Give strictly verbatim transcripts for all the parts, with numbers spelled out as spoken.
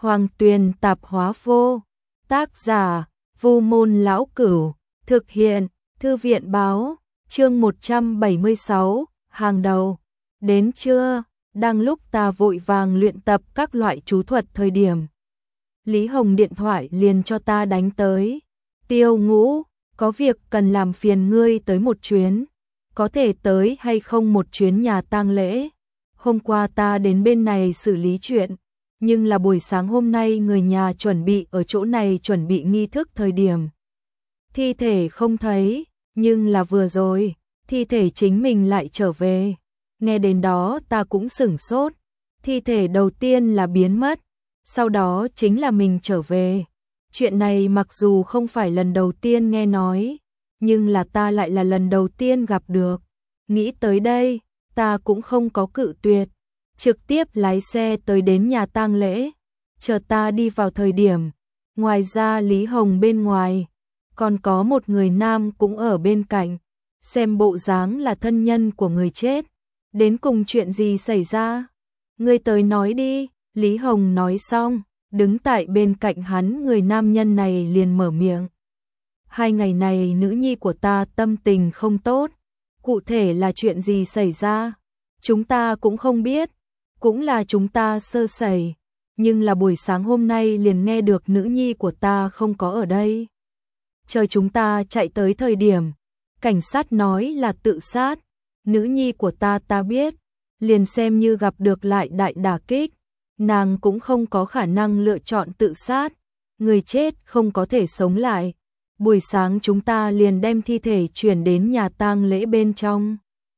Hoàng Tuyền Tạp Hóa Vô. Tác giả: Vu Môn Lão Cửu. Thực hiện: Thư viện Báo. Chương một trăm bảy mươi sáu, hàng đầu. Đến trưa, đang lúc ta vội vàng luyện tập các loại chú thuật thời điểm, Lý Hồng điện thoại liền cho ta đánh tới. Tiêu Ngũ, có việc cần làm phiền ngươi tới một chuyến, có thể tới hay không một chuyến nhà tang lễ? Hôm qua ta đến bên này xử lý chuyện, nhưng là buổi sáng hôm nay người nhà chuẩn bị ở chỗ này chuẩn bị nghi thức thời điểm, thi thể không thấy, nhưng là vừa rồi, thi thể chính mình lại trở về. Nghe đến đó ta cũng sửng sốt, thi thể đầu tiên là biến mất, sau đó chính là mình trở về. Chuyện này mặc dù không phải lần đầu tiên nghe nói, nhưng là ta lại là lần đầu tiên gặp được. Nghĩ tới đây, ta cũng không có cự tuyệt, trực tiếp lái xe tới đến nhà tang lễ. Chờ ta đi vào thời điểm, ngoài ra Lý Hồng bên ngoài, còn có một người nam cũng ở bên cạnh, xem bộ dáng là thân nhân của người chết. Đến cùng chuyện gì xảy ra? Ngươi tới nói đi. Lý Hồng nói xong, đứng tại bên cạnh hắn người nam nhân này liền mở miệng. Hai ngày này nữ nhi của ta tâm tình không tốt, cụ thể là chuyện gì xảy ra, chúng ta cũng không biết, cũng là chúng ta sơ sẩy, nhưng là buổi sáng hôm nay liền nghe được nữ nhi của ta không có ở đây. Chờ chúng ta chạy tới thời điểm, cảnh sát nói là tự sát, nữ nhi của ta ta biết, liền xem như gặp được lại đại đả kích, nàng cũng không có khả năng lựa chọn tự sát, người chết không có thể sống lại. Buổi sáng chúng ta liền đem thi thể chuyển đến nhà tang lễ bên trong.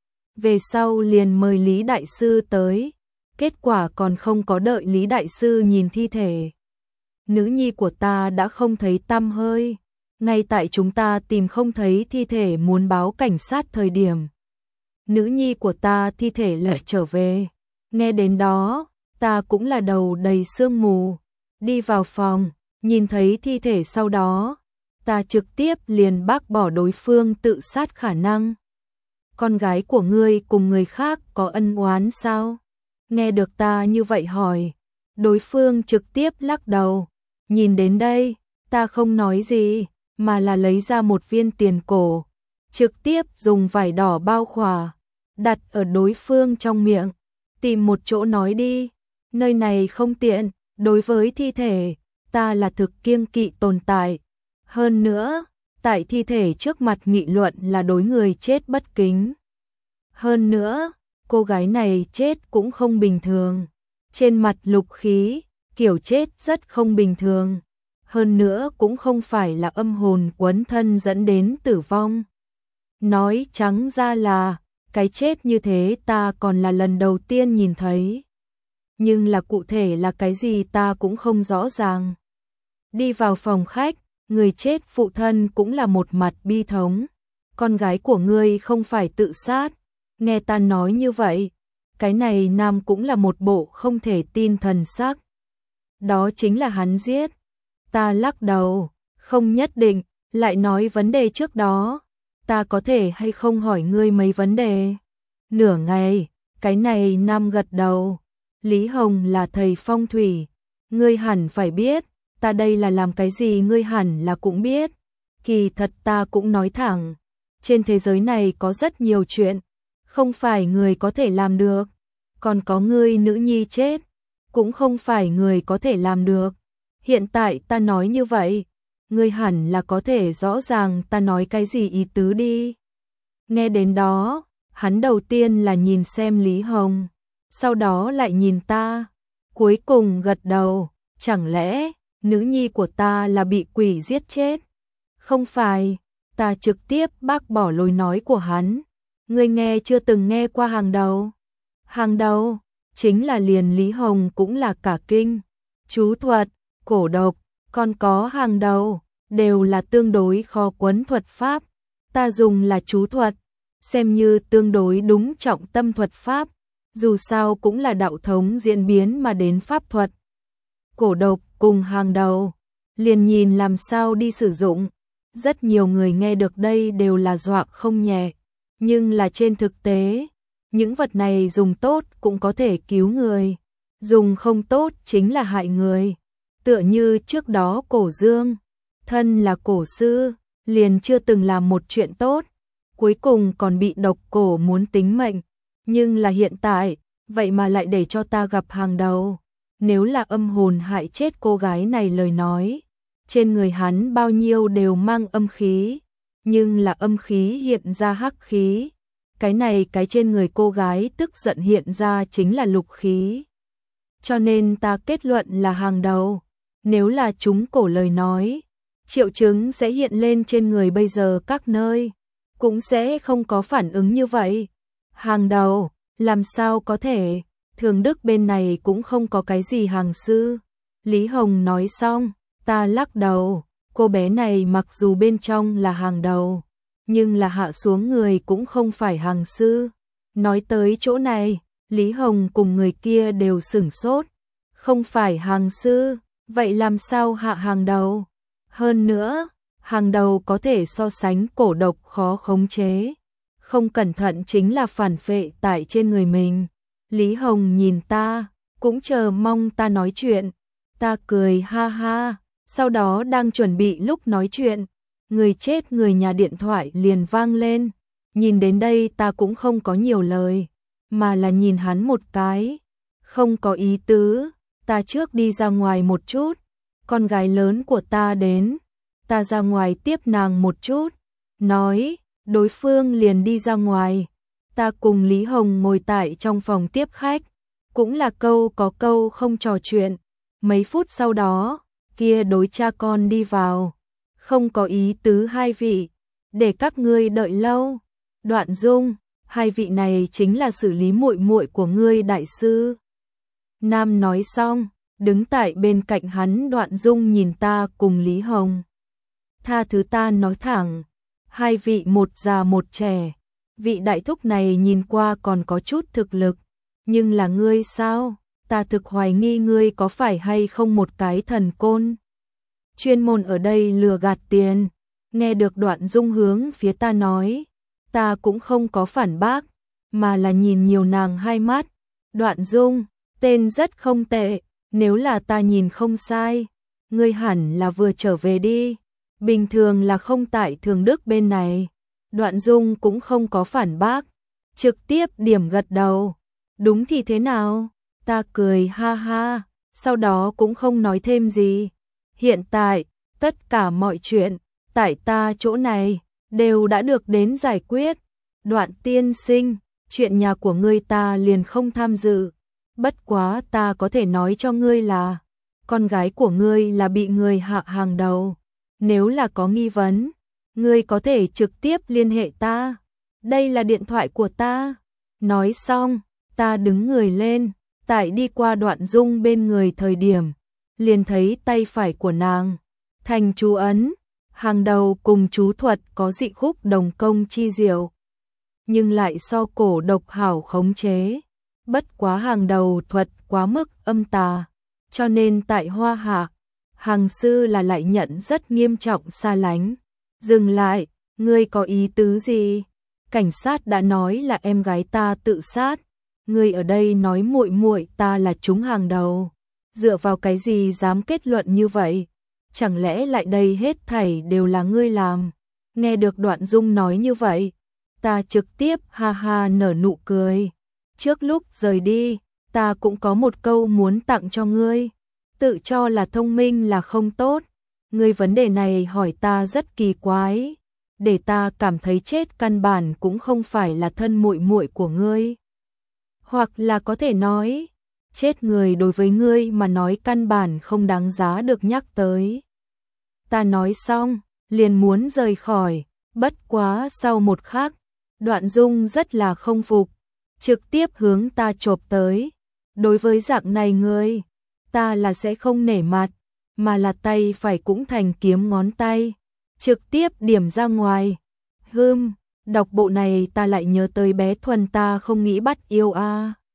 Về sau liền mời Lý Đại Sư tới, kết quả còn không có đợi Lý Đại Sư nhìn thi thể, nữ nhi của ta đã không thấy tăm hơi. Ngay tại chúng ta tìm không thấy thi thể muốn báo cảnh sát thời điểm, nữ nhi của ta thi thể lại trở về. Nghe đến đó, ta cũng là đầu đầy sương mù. Đi vào phòng, nhìn thấy thi thể sau đó, ta trực tiếp liền bác bỏ đối phương tự sát khả năng. Con gái của ngươi cùng người khác có ân oán sao? Nghe được ta như vậy hỏi, đối phương trực tiếp lắc đầu. Nhìn đến đây, ta không nói gì, mà là lấy ra một viên tiền cổ, trực tiếp dùng vải đỏ bao khỏa, đặt ở đối phương trong miệng. Tìm một chỗ nói đi, nơi này không tiện, đối với thi thể, ta là thực kiêng kỵ tồn tại. Hơn nữa, tại thi thể trước mặt nghị luận là đối người chết bất kính. Hơn nữa, cô gái này chết cũng không bình thường, trên mặt lục khí, kiểu chết rất không bình thường. Hơn nữa cũng không phải là âm hồn quấn thân dẫn đến tử vong. Nói trắng ra là, cái chết như thế ta còn là lần đầu tiên nhìn thấy. Nhưng là cụ thể là cái gì ta cũng không rõ ràng. Đi vào phòng khách, người chết phụ thân cũng là một mặt bi thống. Con gái của ngươi không phải tự sát. Nghe ta nói như vậy, cái này nam cũng là một bộ không thể tin thần sắc. Đó chính là hắn giết. Ta lắc đầu, không nhất định, lại nói vấn đề trước đó. Ta có thể hay không hỏi ngươi mấy vấn đề? Nửa ngày, cái này nam gật đầu. Lý Hồng là thầy phong thủy, ngươi hẳn phải biết, ta đây là làm cái gì ngươi hẳn là cũng biết. Kỳ thật ta cũng nói thẳng, trên thế giới này có rất nhiều chuyện, không phải người có thể làm được. Còn có ngươi nữ nhi chết, cũng không phải người có thể làm được. Hiện tại ta nói như vậy, ngươi hẳn là có thể rõ ràng ta nói cái gì ý tứ đi. Nghe đến đó, hắn đầu tiên là nhìn xem Lý Hồng, sau đó lại nhìn ta, cuối cùng gật đầu. Chẳng lẽ nữ nhi của ta là bị quỷ giết chết? Không phải. Ta trực tiếp bác bỏ lối nói của hắn. Ngươi nghe chưa từng nghe qua hàng đầu? Hàng đầu chính là liền Lý Hồng cũng là cả kinh. Chú thuật, cổ độc, còn có hàng đầu, đều là tương đối khó quấn thuật pháp. Ta dùng là chú thuật, xem như tương đối đúng trọng tâm thuật pháp, dù sao cũng là đạo thống diễn biến mà đến pháp thuật. Cổ độc cùng hàng đầu, liền nhìn làm sao đi sử dụng. Rất nhiều người nghe được đây đều là dọa không nhẹ, nhưng là trên thực tế, những vật này dùng tốt cũng có thể cứu người, dùng không tốt chính là hại người. tựa như trước đó Cổ Dương, thân là cổ sư, liền chưa từng làm một chuyện tốt, cuối cùng còn bị độc cổ muốn tính mệnh, nhưng là hiện tại, vậy mà lại để cho ta gặp hàng đầu. Nếu là âm hồn hại chết cô gái này lời nói, trên người hắn bao nhiêu đều mang âm khí, nhưng là âm khí hiện ra hắc khí. Cái này cái trên người cô gái tức giận hiện ra chính là lục khí. Cho nên ta kết luận là hàng đầu. Nếu là chúng cổ lời nói, triệu chứng sẽ hiện lên trên người bây giờ các nơi, cũng sẽ không có phản ứng như vậy. Hàng đầu, làm sao có thể, Thường Đức bên này cũng không có cái gì hàng sư. Lý Hồng nói xong, ta lắc đầu, cô bé này mặc dù bên trong là hàng đầu, nhưng là hạ xuống người cũng không phải hàng sư. Nói tới chỗ này, Lý Hồng cùng người kia đều sửng sốt, không phải hàng sư, vậy làm sao hạ hàng đầu? Hơn nữa, hàng đầu có thể so sánh cổ độc khó khống chế, không cẩn thận chính là phản phệ tại trên người mình. Lý Hồng nhìn ta, cũng chờ mong ta nói chuyện. Ta cười ha ha, sau đó đang chuẩn bị lúc nói chuyện, người chết người nhà điện thoại liền vang lên. Nhìn đến đây ta cũng không có nhiều lời, mà là nhìn hắn một cái, không có ý tứ, ta trước đi ra ngoài một chút, con gái lớn của ta đến, ta ra ngoài tiếp nàng một chút, nói, đối phương liền đi ra ngoài. Ta cùng Lý Hồng ngồi tại trong phòng tiếp khách, cũng là câu có câu không trò chuyện. Mấy phút sau đó, kia đối cha con đi vào, không có ý tứ hai vị, để các ngươi đợi lâu. Đoạn Dung, hai vị này chính là xử lý muội muội của ngươi đại sư. Nam nói xong, đứng tại bên cạnh hắn Đoạn Dung nhìn ta cùng Lý Hồng. Tha thứ ta nói thẳng, hai vị một già một trẻ, vị đại thúc này nhìn qua còn có chút thực lực, nhưng là ngươi sao? Ta thực hoài nghi ngươi có phải hay không một cái thần côn, chuyên môn ở đây lừa gạt tiền. Nghe được Đoạn Dung hướng phía ta nói, ta cũng không có phản bác, mà là nhìn nhiều nàng hai mắt. Đoạn Dung, tên rất không tệ, nếu là ta nhìn không sai, ngươi hẳn là vừa trở về đi, bình thường là không tại Thường Đức bên này. Đoạn Dung cũng không có phản bác, trực tiếp điểm gật đầu. Đúng thì thế nào? Ta cười ha ha, sau đó cũng không nói thêm gì. Hiện tại, tất cả mọi chuyện, tại ta chỗ này, đều đã được đến giải quyết. Đoạn tiên sinh, chuyện nhà của ngươi ta liền không tham dự. Bất quá ta có thể nói cho ngươi là, con gái của ngươi là bị người hạ hàng đầu. Nếu là có nghi vấn, ngươi có thể trực tiếp liên hệ ta. Đây là điện thoại của ta. Nói xong, ta đứng người lên, tại đi qua Đoạn Dung bên người thời điểm, liền thấy tay phải của nàng thành chú ấn, hàng đầu cùng chú thuật có dị khúc đồng công chi diệu, nhưng lại so cổ độc hảo khống chế. Bất quá hàng đầu thuật quá mức âm tà, cho nên tại Hoa Hạ, hàng sư là lại nhận rất nghiêm trọng xa lánh. Dừng lại, ngươi có ý tứ gì? Cảnh sát đã nói là em gái ta tự sát, ngươi ở đây nói muội muội ta là trúng hàng đầu, dựa vào cái gì dám kết luận như vậy? Chẳng lẽ lại đây hết thảy đều là ngươi làm? Nghe được Đoạn Dung nói như vậy, ta trực tiếp ha ha nở nụ cười. Trước lúc rời đi, ta cũng có một câu muốn tặng cho ngươi. Tự cho là thông minh là không tốt. Ngươi vấn đề này hỏi ta rất kỳ quái, để ta cảm thấy chết căn bản cũng không phải là thân muội muội của ngươi. Hoặc là có thể nói, chết người đối với ngươi mà nói căn bản không đáng giá được nhắc tới. Ta nói xong, liền muốn rời khỏi, bất quá sau một khắc, Đoạn Dung rất là không phục, trực tiếp hướng ta chộp tới. Đối với dạng này ngươi, ta là sẽ không nể mặt, mà là tay phải cũng thành kiếm ngón tay, trực tiếp điểm ra ngoài. Hừm, đọc bộ này ta lại nhớ tới bé Thuần ta không nghĩ bắt yêu a. À.